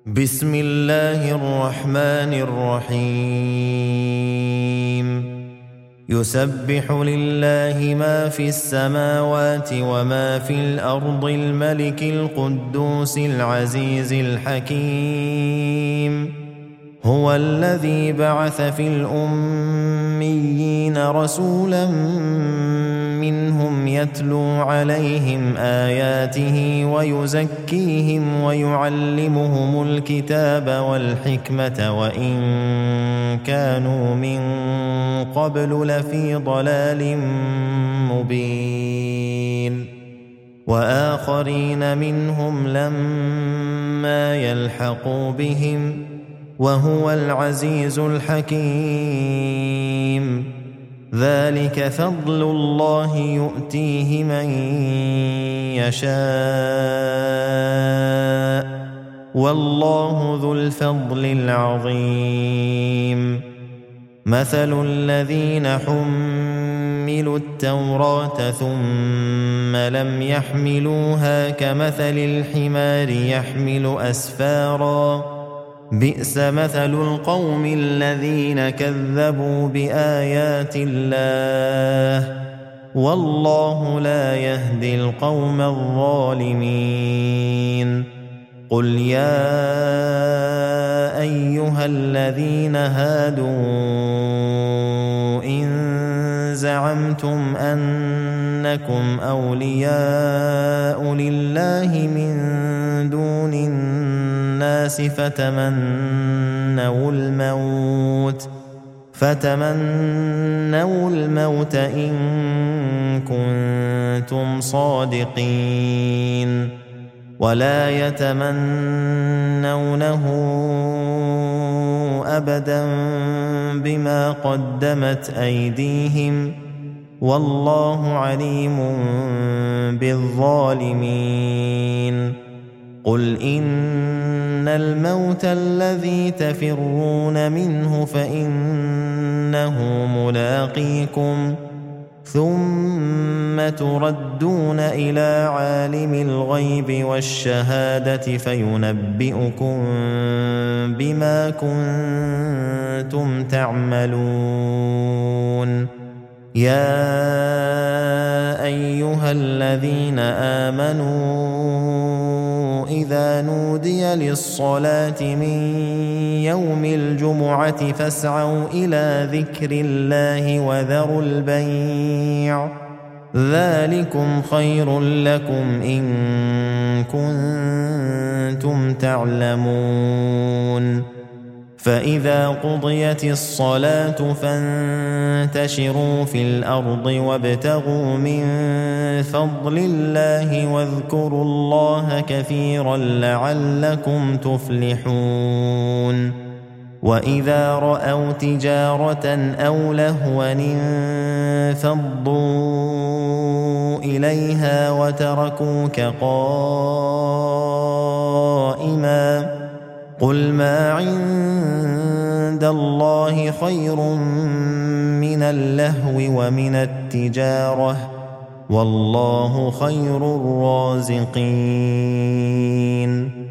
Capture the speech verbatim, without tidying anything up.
بسم الله الرحمن الرحيم يسبح لله ما في السماوات وما في الأرض الملك القدوس العزيز الحكيم هو الذي بعث في الأميين رسولا منهم يتلو عليهم آياته ويزكيهم ويعلمهم الكتاب والحكمة وإن كانوا من قبل لفي ضلال مبين وآخرين منهم لما يلحقوا بهم وهو العزيز الحكيم ذلك فضل الله يؤتيه من يشاء والله ذو الفضل العظيم مثل الذين حملوا التوراة ثم لم يحملوها كمثل الحمار يحمل أسفاراً بئس مثل القوم الذين كذبوا بآيات الله والله لا يهدي القوم الظالمين قل يا أيها الذين هادوا إن زعمتم أنكم أولياء لله من دون الناس فتمنوا الموت فتمنوا الموت إن كنتم صادقين ولا يتمنونه أبدا بما قدمت أيديهم والله عليم بالظالمين قل إن الموت الذي تفرون منه فإنه ملاقيكم ثم تردون إلى عالم الغيب والشهادة فينبئكم بما كنتم تعملون يا أيها الذين آمنوا إذا نودي للصلاة من يوم الجمعة فاسعوا إلى ذكر الله وذروا البيع ذلكم خير لكم إن كنتم تعلمون فإذا قضيت الصلاة فانتشروا في الأرض وابتغوا من فضل الله واذكروا الله كثيرا لعلكم تفلحون وإذا رأوا تجارة أو لهوا انفضوا إليها وتركوك قائما قل ما عند الله خير من اللهو ومن التجارة والله خير الرازقين